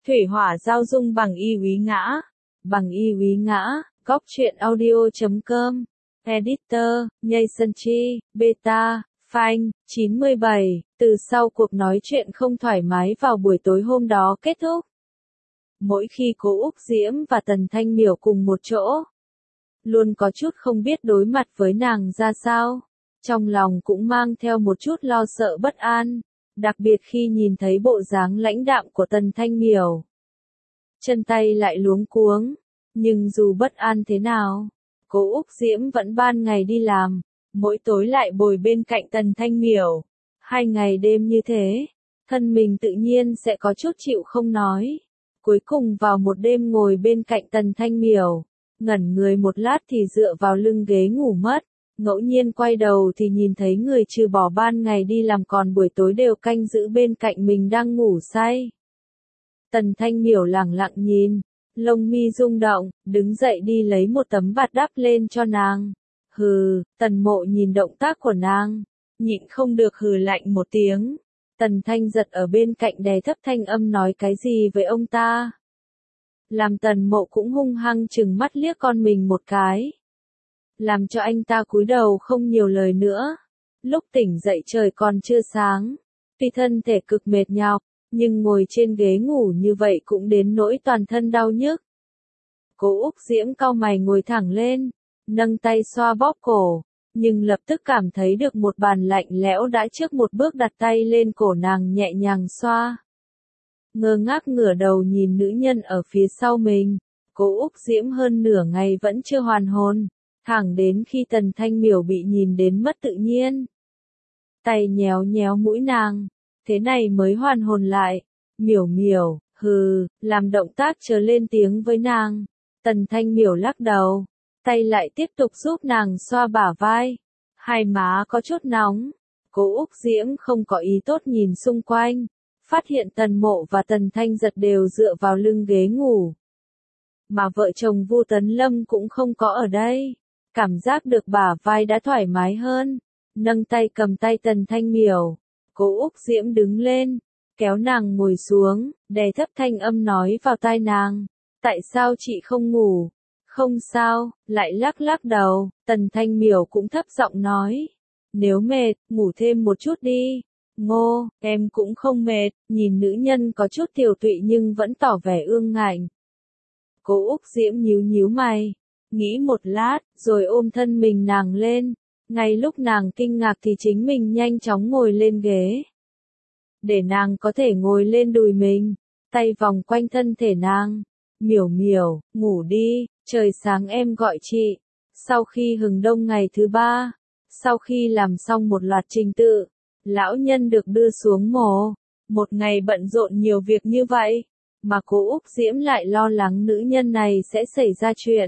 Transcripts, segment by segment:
Thủy hỏa giao dung bằng y úy ngã. Bằng y úy ngã, góc truyện audio.com. Editor, Nhây Chi, Beta, Phanh, 97. Từ sau cuộc nói chuyện không thoải mái vào buổi tối hôm đó kết thúc. Mỗi khi cô Úc Diễm và Tần Thanh Miểu cùng một chỗ, luôn có chút không biết đối mặt với nàng ra sao. Trong lòng cũng mang theo một chút lo sợ bất an, đặc biệt khi nhìn thấy bộ dáng lãnh đạm của Tần Thanh Miểu. Chân tay lại luống cuống, nhưng dù bất an thế nào, cô Úc Diễm vẫn ban ngày đi làm, mỗi tối lại bồi bên cạnh Tần Thanh Miểu. 2 ngày đêm như thế, thân mình tự nhiên sẽ có chút chịu không nói. Cuối cùng vào một đêm ngồi bên cạnh Tần Thanh Miểu, ngẩn người một lát thì dựa vào lưng ghế ngủ mất. Ngẫu nhiên quay đầu thì nhìn thấy người trừ bỏ ban ngày đi làm còn buổi tối đều canh giữ bên cạnh mình đang ngủ say. Tần Thanh Miểu lẳng lặng nhìn, lông mi rung động, đứng dậy đi lấy một tấm vạt đắp lên cho nàng. Hừ, Tần Mộ nhìn động tác của nàng, nhịn không được hừ lạnh một tiếng. Tần Thanh giật ở bên cạnh đè thấp thanh âm nói cái gì với ông ta. Làm Tần Mộ cũng hung hăng chừng mắt liếc con mình một cái. Làm cho anh ta cúi đầu không nhiều lời nữa. Lúc tỉnh dậy trời còn chưa sáng. Tuy thân thể cực mệt nhọc, nhưng ngồi trên ghế ngủ như vậy cũng đến nỗi toàn thân đau nhức. Cô Úc Diễm cau mày ngồi thẳng lên, nâng tay xoa bóp cổ, nhưng lập tức cảm thấy được một bàn lạnh lẽo đã trước một bước đặt tay lên cổ nàng nhẹ nhàng xoa. Ngơ ngác ngửa đầu nhìn nữ nhân ở phía sau mình, cô Úc Diễm hơn nửa ngày vẫn chưa hoàn hồn, thẳng đến khi Tần Thanh Miểu bị nhìn đến mất tự nhiên. Tay nhéo nhéo mũi nàng, thế này mới hoàn hồn lại. Miểu miểu, hừ, làm động tác chờ lên tiếng với nàng. Tần Thanh Miểu lắc đầu, tay lại tiếp tục giúp nàng xoa bả vai. Hai má có chút nóng. Cô Úc Diễm không có ý tốt nhìn xung quanh, phát hiện Tần Mộ và Tần Thanh Giật đều dựa vào lưng ghế ngủ. Mà vợ chồng Vu Tấn Lâm cũng không có ở đây. Cảm giác được bả vai đã thoải mái hơn, nâng tay cầm tay Tần Thanh Miểu. Cô Úc Diễm đứng lên, kéo nàng ngồi xuống, đè thấp thanh âm nói vào tai nàng. Tại sao chị không ngủ? Không sao, lại lắc lắc đầu. Tần Thanh Miểu cũng thấp giọng nói. Nếu mệt, ngủ thêm một chút đi. Ngô, em cũng không mệt. Nhìn nữ nhân có chút tiều tụy nhưng vẫn tỏ vẻ ương ngạnh. Cô Úc Diễm nhíu nhíu mày, nghĩ một lát, rồi ôm thân mình nàng lên. Ngay lúc nàng kinh ngạc thì chính mình nhanh chóng ngồi lên ghế. Để nàng có thể ngồi lên đùi mình, tay vòng quanh thân thể nàng. Miểu miểu, ngủ đi, trời sáng em gọi chị. Sau khi hừng đông ngày thứ 3, sau khi làm xong một loạt trình tự, lão nhân được đưa xuống mồ. Một ngày bận rộn nhiều việc như vậy, mà cô Úc Diễm lại lo lắng nữ nhân này sẽ xảy ra chuyện.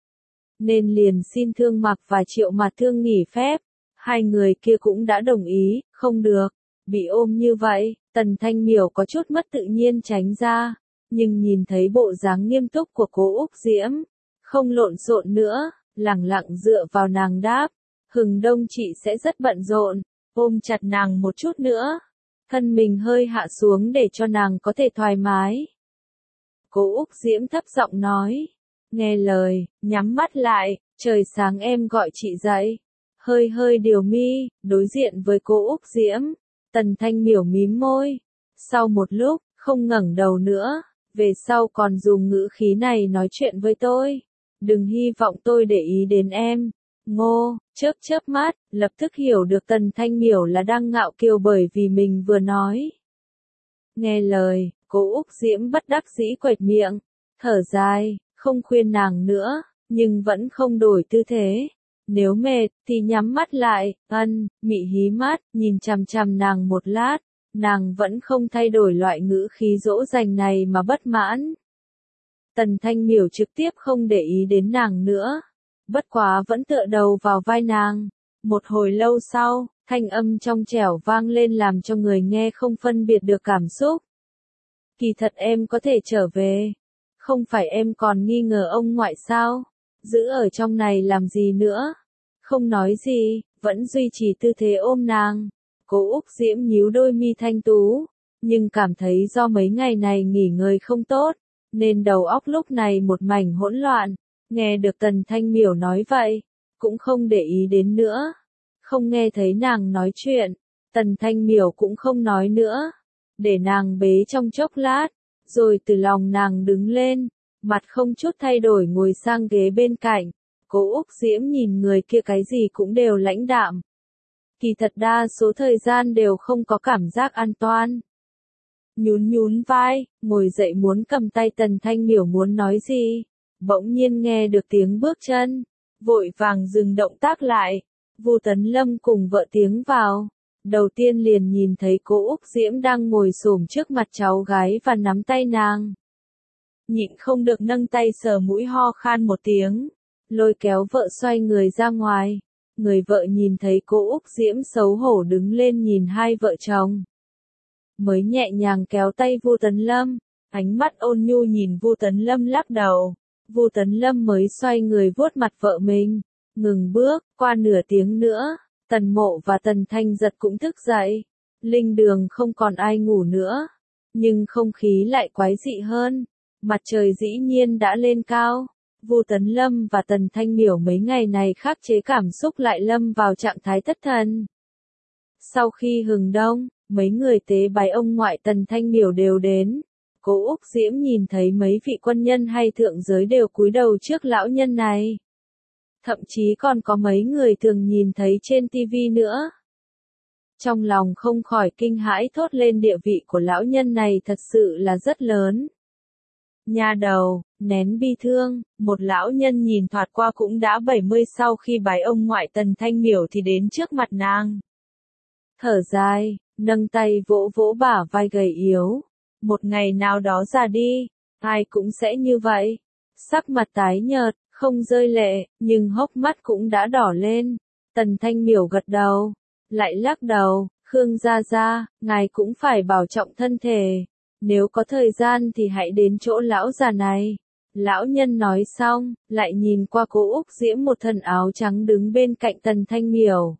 Nên liền xin Thương Mặc và Triệu Mạt Thương nghỉ phép. Hai người kia cũng đã đồng ý, không được. Bị ôm như vậy, Tần Thanh Miểu có chút mất tự nhiên tránh ra. Nhưng nhìn thấy bộ dáng nghiêm túc của cô Úc Diễm, không lộn xộn nữa, lẳng lặng dựa vào nàng đáp. Hừng đông chị sẽ rất bận rộn, ôm chặt nàng một chút nữa. Thân mình hơi hạ xuống để cho nàng có thể thoải mái. Cô Úc Diễm thấp giọng nói. Nghe lời, nhắm mắt lại, trời sáng em gọi chị dậy. Hơi hơi điều mi, đối diện với cô Úc Diễm. Tần Thanh Miểu mím môi. Sau một lúc, không ngẩng đầu nữa, về sau còn dùng ngữ khí này nói chuyện với tôi. Đừng hy vọng tôi để ý đến em. Ngô, chớp chớp mắt, lập tức hiểu được Tần Thanh Miểu là đang ngạo kiều bởi vì mình vừa nói. Nghe lời, cô Úc Diễm bất đắc dĩ quệt miệng, thở dài, không khuyên nàng nữa, nhưng vẫn không đổi tư thế. Nếu mệt, thì nhắm mắt lại, mị hí mắt, nhìn chằm chằm nàng một lát, nàng vẫn không thay đổi loại ngữ khí dỗ dành này mà bất mãn. Tần Thanh Miểu trực tiếp không để ý đến nàng nữa, bất quá vẫn tựa đầu vào vai nàng. Một hồi lâu sau, thanh âm trong trẻo vang lên làm cho người nghe không phân biệt được cảm xúc. Kỳ thật em có thể trở về. Không phải em còn nghi ngờ ông ngoại sao? Giữ ở trong này làm gì nữa? Không nói gì, vẫn duy trì tư thế ôm nàng. Cô Úc Diễm nhíu đôi mi thanh tú, nhưng cảm thấy do mấy ngày này nghỉ ngơi không tốt, nên đầu óc lúc này một mảnh hỗn loạn. Nghe được Tần Thanh Miểu nói vậy, cũng không để ý đến nữa. Không nghe thấy nàng nói chuyện, Tần Thanh Miểu cũng không nói nữa. Để nàng bế trong chốc lát, rồi từ lòng nàng đứng lên, mặt không chút thay đổi ngồi sang ghế bên cạnh. Cố Úc Diễm nhìn người kia cái gì cũng đều lãnh đạm. Kỳ thật đa số thời gian đều không có cảm giác an toàn. Nhún nhún vai, ngồi dậy muốn cầm tay Tần Thanh Miểu muốn nói gì. Bỗng nhiên nghe được tiếng bước chân, vội vàng dừng động tác lại. Vu Tấn Lâm cùng vợ tiến vào. Đầu tiên liền nhìn thấy cô Úc Diễm đang ngồi xổm trước mặt cháu gái và nắm tay nàng. Nhịn không được nâng tay sờ mũi ho khan một tiếng, lôi kéo vợ xoay người ra ngoài. Người vợ nhìn thấy cô Úc Diễm xấu hổ đứng lên nhìn hai vợ chồng. Mới nhẹ nhàng kéo tay Vu Tấn Lâm, ánh mắt ôn nhu nhìn Vu Tấn Lâm lắc đầu. Vu Tấn Lâm mới xoay người vuốt mặt vợ mình, ngừng bước. Qua nửa tiếng nữa, Tần Mộ và Tần Thanh Giật cũng thức dậy. Linh đường không còn ai ngủ nữa, nhưng không khí lại quái dị hơn. Mặt trời dĩ nhiên đã lên cao. Vu Tấn Lâm và Tần Thanh Miểu mấy ngày này khắc chế cảm xúc lại lâm vào trạng thái thất thần. Sau khi hừng đông, mấy người tế bái ông ngoại Tần Thanh Miểu đều đến. Cố Úc Diễm nhìn thấy mấy vị quân nhân hay thượng giới đều cúi đầu trước lão nhân này. Thậm chí còn có mấy người thường nhìn thấy trên TV nữa. Trong lòng không khỏi kinh hãi thốt lên, địa vị của lão nhân này thật sự là rất lớn. Nha đầu, nén bi thương, một lão nhân nhìn thoạt qua cũng đã 70 sau khi bái ông ngoại Tần Thanh Miểu thì đến trước mặt nàng. Thở dài, nâng tay vỗ vỗ bả vai gầy yếu. Một ngày nào đó già đi, ai cũng sẽ như vậy. Sắc mặt tái nhợt, không rơi lệ, nhưng hốc mắt cũng đã đỏ lên. Tần Thanh Miểu gật đầu, lại lắc đầu. Khương gia gia, ngài cũng phải bảo trọng thân thể. Nếu có thời gian thì hãy đến chỗ lão già này. Lão nhân nói xong, lại nhìn qua cô Úc Diễm một thân áo trắng đứng bên cạnh Tần Thanh Miểu.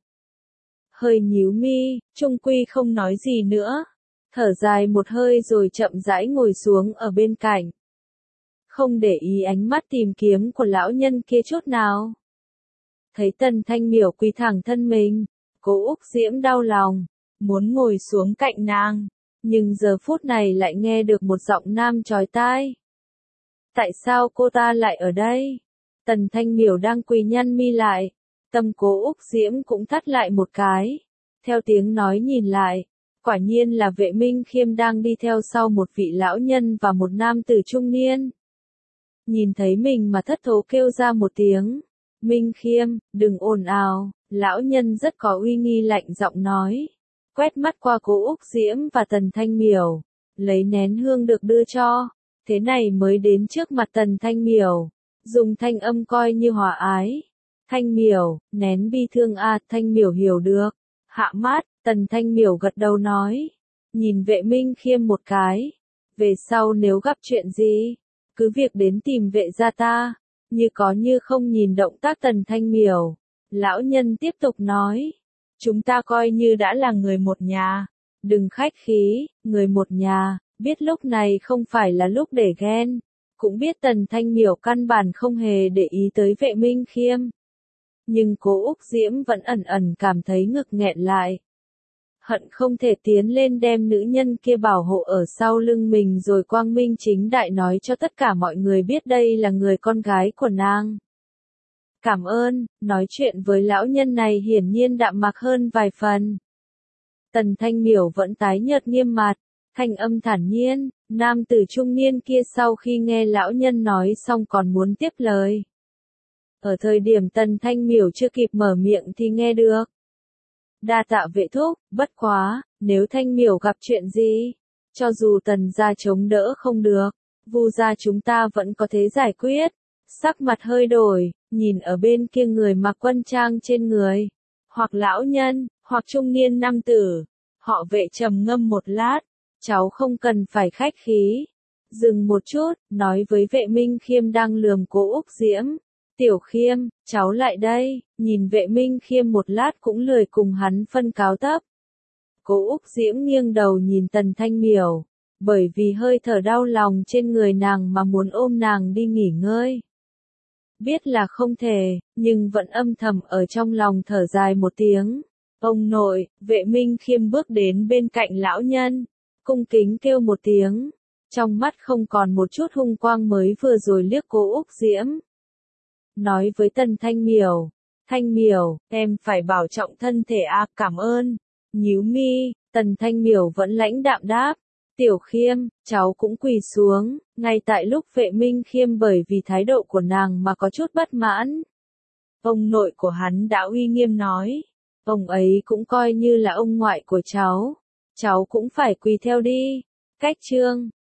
Hơi nhíu mi, chung quy không nói gì nữa. Thở dài một hơi rồi chậm rãi ngồi xuống ở bên cạnh. Không để ý ánh mắt tìm kiếm của lão nhân kia chút nào. Thấy Tần Thanh Miểu quỳ thẳng thân mình, cô Úc Diễm đau lòng, muốn ngồi xuống cạnh nàng. Nhưng giờ phút này lại nghe được một giọng nam chói tai. Tại sao cô ta lại ở đây? Tần Thanh Miểu đang quỳ nhăn mi lại. Tâm Cố Úc Diễm cũng thắt lại một cái. Theo tiếng nói nhìn lại, quả nhiên là Vệ Minh Khiêm đang đi theo sau một vị lão nhân và một nam tử trung niên. Nhìn thấy mình mà thất thố kêu ra một tiếng. Minh Khiêm, đừng ồn ào, lão nhân rất có uy nghi lạnh giọng nói. Quét mắt qua Cố Úc Diễm và Tần Thanh Miểu, lấy nén hương được đưa cho, thế này mới đến trước mặt Tần Thanh Miểu, dùng thanh âm coi như hòa ái. Thanh Miểu, nén bi thương à, Thanh Miểu hiểu được. Hạ mắt, Tần Thanh Miểu gật đầu nói, nhìn Vệ Minh Khiêm một cái. Về sau nếu gặp chuyện gì, cứ việc đến tìm vệ gia ta. Như có như không nhìn động tác Tần Thanh Miểu, lão nhân tiếp tục nói. Chúng ta coi như đã là người một nhà. Đừng khách khí, người một nhà, biết lúc này không phải là lúc để ghen. Cũng biết Tần Thanh Miểu căn bản không hề để ý tới Vệ Minh Khiêm. Nhưng Cố Úc Diễm vẫn ẩn ẩn cảm thấy ngực nghẹn lại. Hận không thể tiến lên đem nữ nhân kia bảo hộ ở sau lưng mình rồi quang minh chính đại nói cho tất cả mọi người biết đây là người con gái của nàng. Cảm ơn, nói chuyện với lão nhân này hiển nhiên đạm mạc hơn vài phần. Tần Thanh Miểu vẫn tái nhợt nghiêm mặt, thanh âm thản nhiên, nam tử trung niên kia sau khi nghe lão nhân nói xong còn muốn tiếp lời. Ở thời điểm Tần Thanh Miểu chưa kịp mở miệng thì nghe được. Đa tạ vệ thúc, bất quá, nếu Thanh Miểu gặp chuyện gì, cho dù Tần gia chống đỡ không được, Vu gia chúng ta vẫn có thể giải quyết. Sắc mặt hơi đổi, nhìn ở bên kia người mặc quân trang trên người, hoặc lão nhân, hoặc trung niên nam tử. Họ Vệ trầm ngâm một lát, cháu không cần phải khách khí. Dừng một chút, nói với Vệ Minh Khiêm đang lườm Cố Úc Diễm. Tiểu Khiêm, cháu lại đây, nhìn Vệ Minh Khiêm một lát cũng lười cùng hắn phân cáo tấp. Cố Úc Diễm nghiêng đầu nhìn Tần Thanh Miểu, bởi vì hơi thở đau lòng trên người nàng mà muốn ôm nàng đi nghỉ ngơi. Biết là không thể, nhưng vẫn âm thầm ở trong lòng thở dài một tiếng. Ông nội, Vệ Minh Khiêm bước đến bên cạnh lão nhân, cung kính kêu một tiếng, trong mắt không còn một chút hung quang mới vừa rồi liếc Cố Úc Diễm. Nói với Tần Thanh Miểu, em phải bảo trọng thân thể à, cảm ơn. Nhíu mi, Tần Thanh Miểu vẫn lãnh đạm đáp. Tiểu Khiêm, cháu cũng quỳ xuống, ngay tại lúc Vệ Minh Khiêm bởi vì thái độ của nàng mà có chút bất mãn. Ông nội của hắn đã uy nghiêm nói, ông ấy cũng coi như là ông ngoại của cháu cũng phải quỳ theo đi. Cách chương